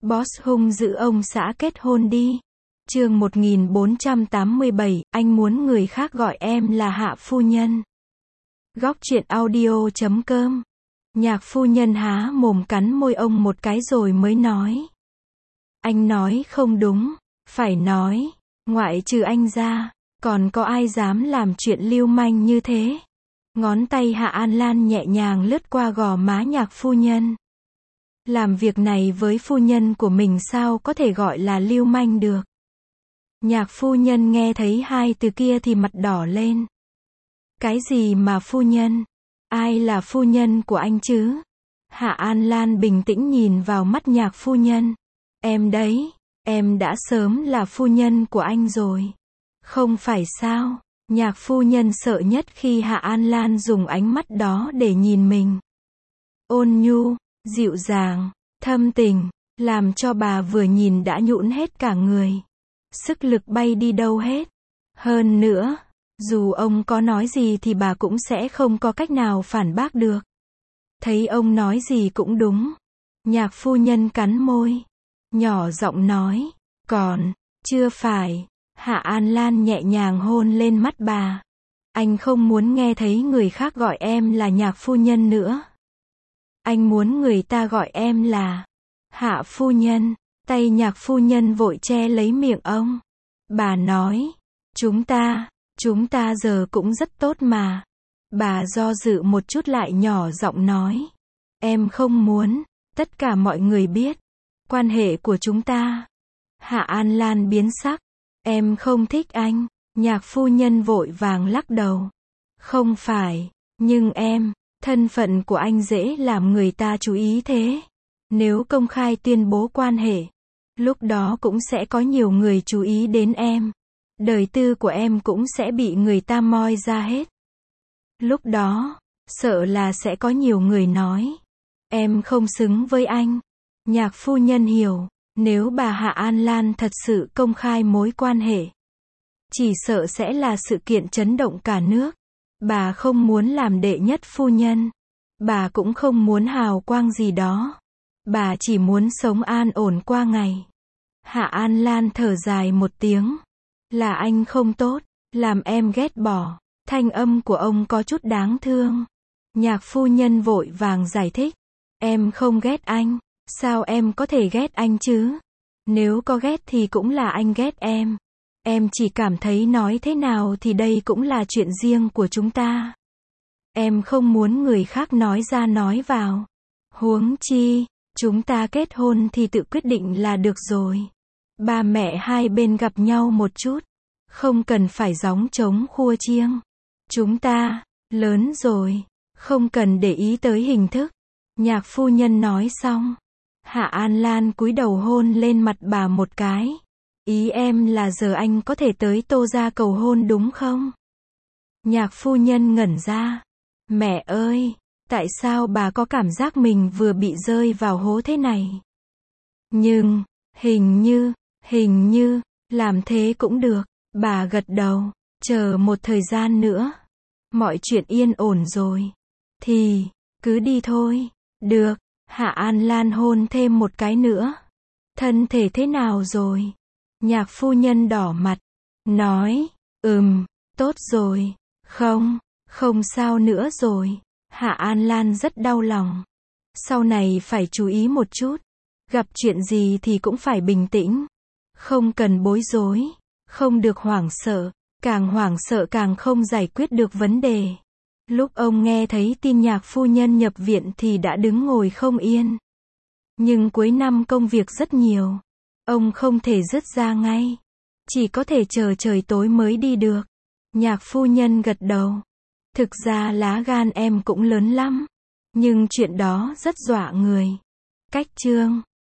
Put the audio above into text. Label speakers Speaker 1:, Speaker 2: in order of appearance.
Speaker 1: Boss hung dữ ông xã kết hôn đi. Chương 1487, anh muốn người khác gọi em là Hạ phu nhân. Góc truyện audio.com. Nhạc phu nhân há mồm cắn môi ông một cái rồi mới nói. Anh nói không đúng, phải nói, ngoại trừ anh ra, còn có ai dám làm chuyện lưu manh như thế. Ngón tay Hạ An Lan nhẹ nhàng lướt qua gò má nhạc phu nhân. Làm việc này với phu nhân của mình sao có thể gọi là lưu manh được. Nhạc phu nhân nghe thấy hai từ kia thì mặt đỏ lên. Cái gì mà phu nhân? Ai là phu nhân của anh chứ? Hạ An Lan bình tĩnh nhìn vào mắt nhạc phu nhân. Em đấy, em đã sớm là phu nhân của anh rồi. Không phải sao? Nhạc phu nhân sợ nhất khi Hạ An Lan dùng ánh mắt đó để nhìn mình. Ôn nhu, dịu dàng, thâm tình, làm cho bà vừa nhìn đã nhũn hết cả người. Sức lực bay đi đâu hết. Hơn nữa, dù ông có nói gì thì bà cũng sẽ không có cách nào phản bác được. Thấy ông nói gì cũng đúng. Nhạc phu nhân cắn môi, nhỏ giọng nói, còn, chưa phải. Hạ An Lan nhẹ nhàng hôn lên mắt bà. Anh không muốn nghe thấy người khác gọi em là nhạc phu nhân nữa. Anh muốn người ta gọi em là Hạ phu nhân. Tay nhạc phu nhân vội che lấy miệng ông. Bà nói, chúng ta giờ cũng rất tốt mà. Bà do dự một chút lại nhỏ giọng nói. Em không muốn, tất cả mọi người biết, quan hệ của chúng ta. Hạ An Lan biến sắc. Em không thích anh. Nhạc phu nhân vội vàng lắc đầu. Không phải, nhưng thân phận của anh dễ làm người ta chú ý thế. Nếu công khai tuyên bố quan hệ, lúc đó cũng sẽ có nhiều người chú ý đến em. Đời tư của em cũng sẽ bị người ta moi ra hết. Lúc đó, sợ là sẽ có nhiều người nói, em không xứng với anh. Nhạc phu nhân hiểu, nếu bà Hạ An Lan thật sự công khai mối quan hệ, chỉ sợ sẽ là sự kiện chấn động cả nước. Bà không muốn làm đệ nhất phu nhân. Bà cũng không muốn hào quang gì đó. Bà chỉ muốn sống an ổn qua ngày. Hạ An Lan thở dài một tiếng. Là anh không tốt, làm em ghét bỏ. Thanh âm của ông có chút đáng thương. Nhạc phu nhân vội vàng giải thích. Em không ghét anh. Sao em có thể ghét anh chứ? Nếu có ghét thì cũng là anh ghét em. Em chỉ cảm thấy nói thế nào thì đây cũng là chuyện riêng của chúng ta. Em không muốn người khác nói ra nói vào. Huống chi, chúng ta kết hôn thì tự quyết định là được rồi. Ba mẹ hai bên gặp nhau một chút. Không cần phải gióng trống khua chiêng. Chúng ta, lớn rồi. Không cần để ý tới hình thức. Nhạc phu nhân nói xong. Hạ An Lan cúi đầu hôn lên mặt bà một cái. Ý em là giờ anh có thể tới Tô gia cầu hôn đúng không? Nhạc phu nhân ngẩn ra. Mẹ ơi, tại sao bà có cảm giác mình vừa bị rơi vào hố thế này? Nhưng, hình như, làm thế cũng được. Bà gật đầu, chờ một thời gian nữa. Mọi chuyện yên ổn rồi. Thì, cứ đi thôi. Được, Hạ An Lan hôn thêm một cái nữa. Thân thể thế nào rồi? Nhạc phu nhân đỏ mặt, nói, tốt rồi, không sao nữa rồi. Hạ An Lan rất đau lòng. Sau này phải chú ý một chút. Gặp chuyện gì thì cũng phải bình tĩnh. Không cần bối rối, không được hoảng sợ càng không giải quyết được vấn đề. Lúc ông nghe thấy tin nhạc phu nhân nhập viện thì đã đứng ngồi không yên. Nhưng cuối năm công việc rất nhiều. Ông không thể dứt ra ngay. Chỉ có thể chờ trời tối mới đi được. Nhạc phu nhân gật đầu. Thực ra lá gan em cũng lớn lắm. Nhưng chuyện đó rất dọa người. Cách chương